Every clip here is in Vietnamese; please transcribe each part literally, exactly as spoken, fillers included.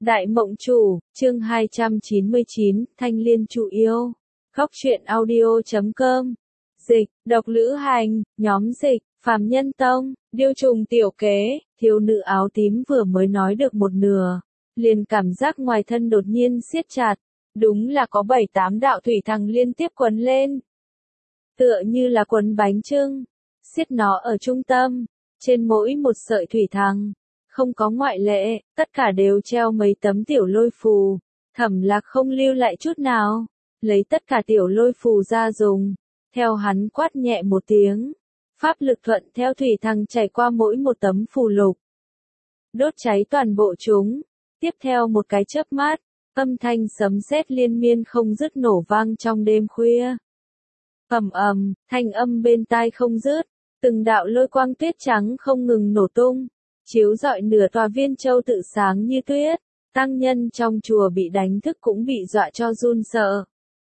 Đại Mộng Chủ, chương hai trăm chín mươi chín, Thanh Liên Chủ Yêu. Góc truyện audio chấm com. Dịch, độc lữ hành, nhóm dịch, phàm nhân tông, điêu trùng tiểu kế, thiếu nữ áo tím vừa mới nói được một nửa. Liền cảm giác ngoài thân đột nhiên siết chặt. Đúng là có bảy tám đạo thủy thằng liên tiếp quấn lên. Tựa như là quấn bánh chưng. Siết nó ở trung tâm. Trên mỗi một sợi thủy thằng. Không có ngoại lệ, tất cả đều treo mấy tấm tiểu lôi phù. Thẩm Lạc không lưu lại chút nào. Lấy tất cả tiểu lôi phù ra dùng. Theo hắn quát nhẹ một tiếng. Pháp lực thuận theo thủy thằng chảy qua mỗi một tấm phù lục. Đốt cháy toàn bộ chúng. Tiếp theo một cái chớp mắt. Âm thanh sấm sét liên miên không dứt nổ vang trong đêm khuya. Ầm ầm, thanh âm bên tai không dứt. Từng đạo lôi quang tuyết trắng không ngừng nổ tung. Chiếu rọi nửa tòa Viên Châu tự sáng như tuyết, tăng nhân trong chùa bị đánh thức cũng bị dọa cho run sợ.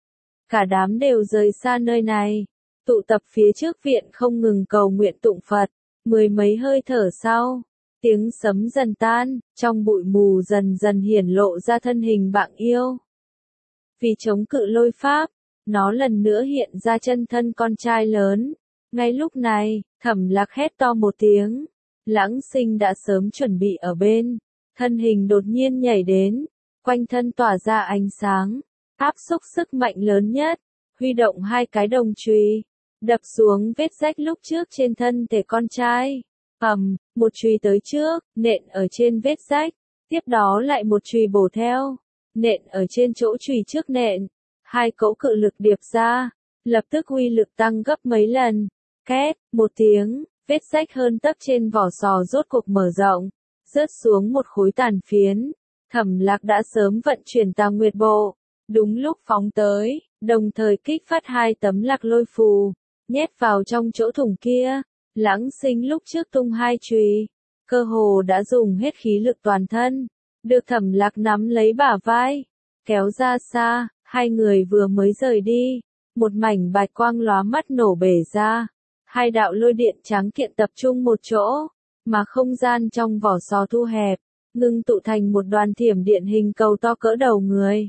Cả đám đều rời xa nơi này, tụ tập phía trước viện không ngừng cầu nguyện tụng Phật, mười mấy hơi thở sau, tiếng sấm dần tan, trong bụi mù dần dần hiển lộ ra thân hình Bạng Yêu. Vì chống cự lôi pháp, nó lần nữa hiện ra chân thân con trai lớn. Ngay lúc này, Thẩm Lạc hét to một tiếng. Lãng Sinh đã sớm chuẩn bị ở bên, thân hình đột nhiên nhảy đến, quanh thân tỏa ra ánh sáng, áp xúc sức mạnh lớn nhất, huy động hai cái đồng chùy, đập xuống vết rách lúc trước trên thân thể con trai. Ầm, một chùy tới trước, nện ở trên vết rách, tiếp đó lại một chùy bổ theo, nện ở trên chỗ chùy trước nện, hai cỗ cự lực điệp ra, lập tức uy lực tăng gấp mấy lần. Két, một tiếng. Vết rách hơn tấc trên vỏ sò rốt cuộc mở rộng, rớt xuống một khối tàn phiến. Thẩm Lạc đã sớm vận chuyển Tà Nguyệt Bộ, đúng lúc phóng tới, đồng thời kích phát hai tấm lạc lôi phù, nhét vào trong chỗ thủng kia. Lãng Sinh lúc trước tung hai chùy, cơ hồ đã dùng hết khí lực toàn thân, được Thẩm Lạc nắm lấy bả vai, kéo ra xa. Hai người vừa mới rời đi, một mảnh bạch quang lóa mắt nổ bể ra. Hai đạo lôi điện trắng kiện tập trung một chỗ, mà không gian trong vỏ sò thu hẹp, ngưng tụ thành một đoàn thiểm điện hình cầu to cỡ đầu người.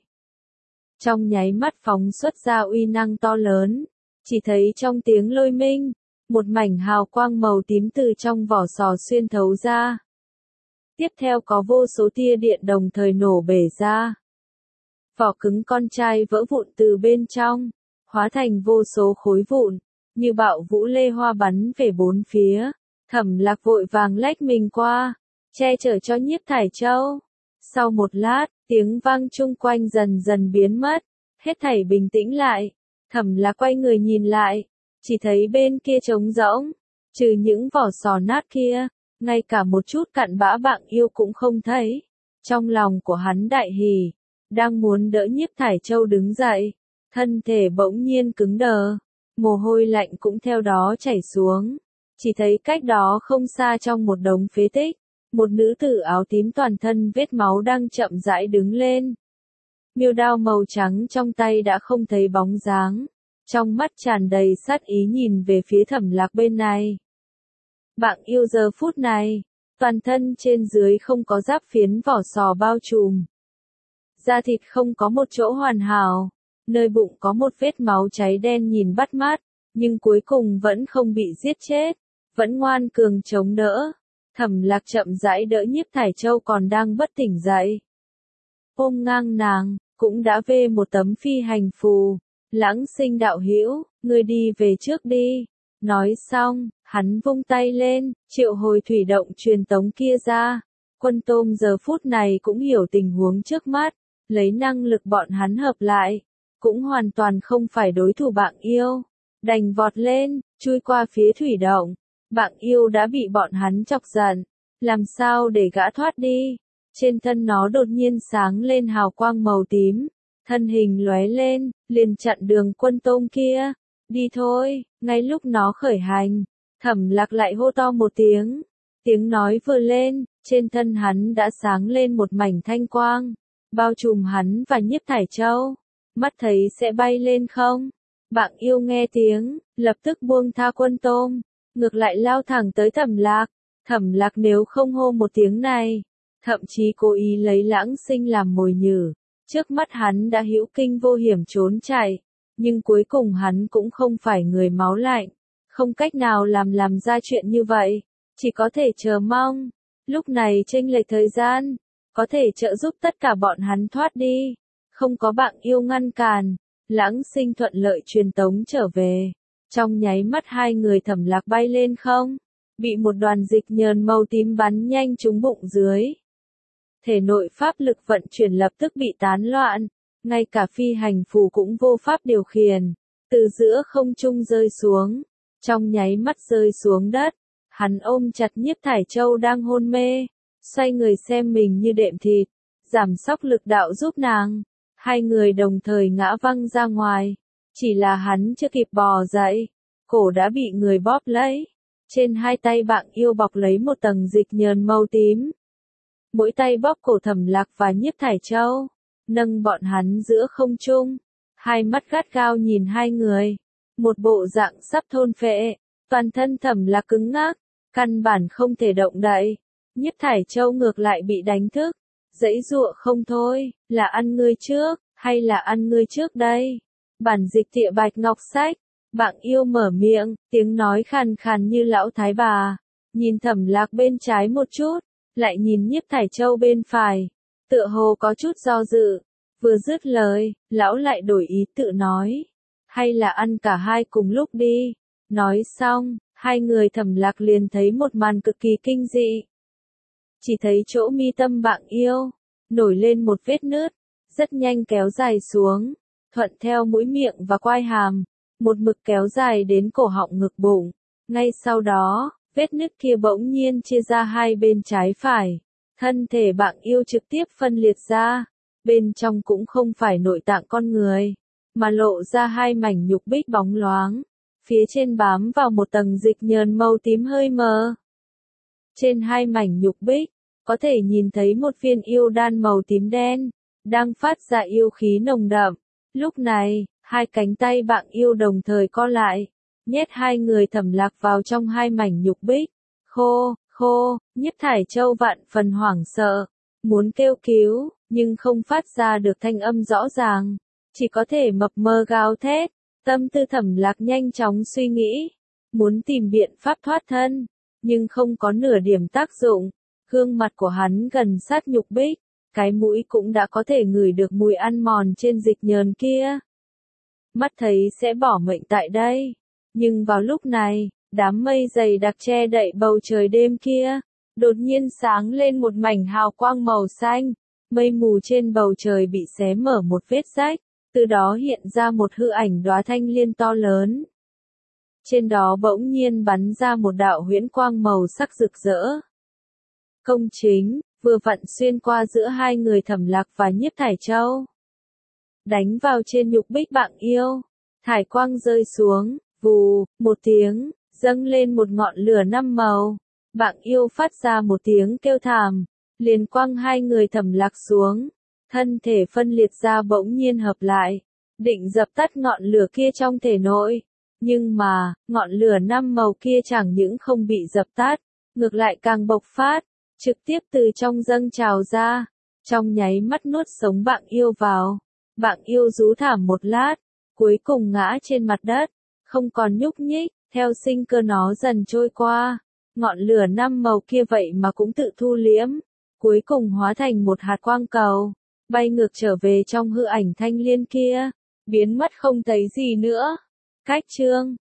Trong nháy mắt phóng xuất ra uy năng to lớn, chỉ thấy trong tiếng lôi minh, một mảnh hào quang màu tím từ trong vỏ sò xuyên thấu ra. Tiếp theo có vô số tia điện đồng thời nổ bể ra. Vỏ cứng con trai vỡ vụn từ bên trong, hóa thành vô số khối vụn. Như bạo vũ lê hoa bắn về bốn phía, Thẩm Lạc vội vàng lách mình qua, che chở cho Nhiếp Thải Châu. Sau một lát, tiếng vang chung quanh dần dần biến mất, hết thảy bình tĩnh lại. Thẩm Lạc quay người nhìn lại, chỉ thấy bên kia trống rỗng, trừ những vỏ sò nát kia, ngay cả một chút cặn bã Bạng Yêu cũng không thấy. Trong lòng của hắn đại hỉ, đang muốn đỡ Nhiếp Thải Châu đứng dậy, thân thể bỗng nhiên cứng đờ. Mồ hôi lạnh cũng theo đó chảy xuống. Chỉ thấy cách đó không xa trong một đống phế tích, một nữ tử áo tím toàn thân vết máu đang chậm rãi đứng lên. Miêu đao màu trắng trong tay đã không thấy bóng dáng. Trong mắt tràn đầy sát ý nhìn về phía Thẩm Lạc bên này. Bạng Yêu giờ phút này, toàn thân trên dưới không có giáp phiến vỏ sò bao trùm. Da thịt không có một chỗ hoàn hảo. Nơi bụng có một vết máu cháy đen nhìn bắt mắt, nhưng cuối cùng vẫn không bị giết chết, vẫn ngoan cường chống đỡ. Thẩm Lạc chậm rãi đỡ Nhiếp Thải Châu còn đang bất tỉnh dậy. Ôm ngang nàng, cũng đã vê một tấm phi hành phù. Lãng Sinh đạo hữu, ngươi đi về trước đi. Nói xong, hắn vung tay lên, triệu hồi thủy động truyền tống kia ra. Quân Tôm giờ phút này cũng hiểu tình huống trước mắt, lấy năng lực bọn hắn hợp lại. Cũng hoàn toàn không phải đối thủ Bạng Yêu, đành vọt lên, chui qua phía thủy động. Bạng Yêu đã bị bọn hắn chọc giận, làm sao để gã thoát đi? Trên thân nó đột nhiên sáng lên hào quang màu tím, thân hình lóe lên, liền chặn đường Quân Tôm kia. Đi thôi. Ngay lúc nó khởi hành, Thẩm Lạc lại hô to một tiếng. Tiếng nói vừa lên, trên thân hắn đã sáng lên một mảnh thanh quang, bao trùm hắn và Nhiếp Thải Châu. Mắt thấy sẽ bay lên không? Bạng Yêu nghe tiếng, lập tức buông tha Quân Tôm, ngược lại lao thẳng tới Thẩm Lạc. Thẩm Lạc nếu không hô một tiếng này, thậm chí cố ý lấy Lãng Sinh làm mồi nhử. Trước mắt hắn đã hữu kinh vô hiểm trốn chạy, nhưng cuối cùng hắn cũng không phải người máu lạnh, không cách nào làm làm ra chuyện như vậy, chỉ có thể chờ mong. Lúc này chênh lệch thời gian, có thể trợ giúp tất cả bọn hắn thoát đi, không có Bạng Yêu ngăn cản, Lãng Sinh thuận lợi truyền tống trở về. Trong nháy mắt hai người Thẩm Lạc bay lên không, bị một đoàn dịch nhờn màu tím bắn nhanh trúng bụng dưới. Thể nội pháp lực vận chuyển lập tức bị tán loạn, ngay cả phi hành phù cũng vô pháp điều khiển, từ giữa không trung rơi xuống, trong nháy mắt rơi xuống đất, hắn ôm chặt Nhiếp Thải Châu đang hôn mê, xoay người xem mình như đệm thịt, giảm sóc lực đạo giúp nàng, hai người đồng thời ngã văng ra ngoài, chỉ là hắn chưa kịp bò dậy, cổ đã bị người bóp lấy, trên hai tay Bạng Yêu bọc lấy một tầng dịch nhờn màu tím. Mỗi tay bóp cổ Thẩm Lạc và Nhiếp Thải Châu, nâng bọn hắn giữa không trung, hai mắt gắt gao nhìn hai người, một bộ dạng sắp thôn phệ, toàn thân Thẩm Lạc cứng ngắc, căn bản không thể động đậy. Nhiếp Thải Châu ngược lại bị đánh thức, giãy giụa không thôi, là ăn ngươi trước, hay là ăn ngươi trước đây? Bản dịch Địa Bạch Ngọc Sách, Bạng Yêu mở miệng, tiếng nói khàn khàn như lão thái bà, nhìn Thẩm Lạc bên trái một chút, lại nhìn Nhiếp Thải Châu bên phải, tựa hồ có chút do dự, vừa dứt lời, lão lại đổi ý tự nói, hay là ăn cả hai cùng lúc đi. Nói xong, hai người Thẩm Lạc liền thấy một màn cực kỳ kinh dị. Chỉ thấy chỗ mi tâm Bạng Yêu, nổi lên một vết nứt, rất nhanh kéo dài xuống, thuận theo mũi miệng và quai hàm, một mực kéo dài đến cổ họng ngực bụng. Ngay sau đó, vết nứt kia bỗng nhiên chia ra hai bên trái phải, thân thể Bạng Yêu trực tiếp phân liệt ra, bên trong cũng không phải nội tạng con người, mà lộ ra hai mảnh nhục bích bóng loáng, phía trên bám vào một tầng dịch nhờn màu tím hơi mờ. Trên hai mảnh nhục bích, có thể nhìn thấy một viên yêu đan màu tím đen, đang phát ra yêu khí nồng đậm. Lúc này, hai cánh tay Bạng Yêu đồng thời co lại, nhét hai người Thẩm Lạc vào trong hai mảnh nhục bích. Khô, khô, Nhiếp Thải Châu vạn phần hoảng sợ, muốn kêu cứu, nhưng không phát ra được thanh âm rõ ràng, chỉ có thể mập mờ gào thét. Tâm tư Thẩm Lạc nhanh chóng suy nghĩ, muốn tìm biện pháp thoát thân, nhưng không có nửa điểm tác dụng. Gương mặt của hắn gần sát nhục bích, cái mũi cũng đã có thể ngửi được mùi ăn mòn trên dịch nhờn kia. Mắt thấy sẽ bỏ mệnh tại đây, nhưng vào lúc này, đám mây dày đặc che đậy bầu trời đêm kia, đột nhiên sáng lên một mảnh hào quang màu xanh, mây mù trên bầu trời bị xé mở một vết rách, từ đó hiện ra một hư ảnh đóa thanh liên to lớn. Trên đó bỗng nhiên bắn ra một đạo huyễn quang màu sắc rực rỡ. Công chính, vừa vặn xuyên qua giữa hai người Thẩm Lạc và Nhiếp Thải Châu. Đánh vào trên nhục bích Bạng Yêu, thải quang rơi xuống, vù, một tiếng, dâng lên một ngọn lửa năm màu. Bạng Yêu phát ra một tiếng kêu thảm, liền quăng hai người Thẩm Lạc xuống, thân thể phân liệt ra bỗng nhiên hợp lại, định dập tắt ngọn lửa kia trong thể nội. Nhưng mà, ngọn lửa năm màu kia chẳng những không bị dập tắt, ngược lại càng bộc phát, trực tiếp từ trong dâng trào ra, trong nháy mắt nuốt sống Bạng Yêu vào. Bạng Yêu rú thảm một lát, cuối cùng ngã trên mặt đất, không còn nhúc nhích, theo sinh cơ nó dần trôi qua. Ngọn lửa năm màu kia vậy mà cũng tự thu liễm, cuối cùng hóa thành một hạt quang cầu, bay ngược trở về trong hư ảnh thanh liên kia, biến mất không thấy gì nữa. Cách chương